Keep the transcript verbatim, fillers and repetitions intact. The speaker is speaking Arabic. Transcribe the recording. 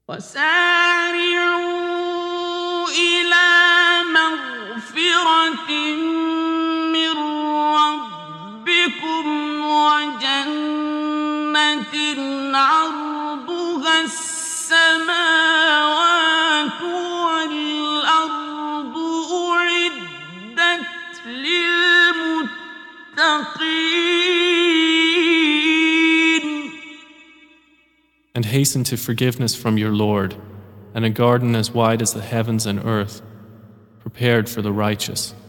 وسارعوا إلى مغفرة من ربكم وجنة عرضها السماوات والأرض أعدت للمتقين. And hasten to forgiveness from your Lord, and a garden as wide as the heavens and earth, prepared for the righteous.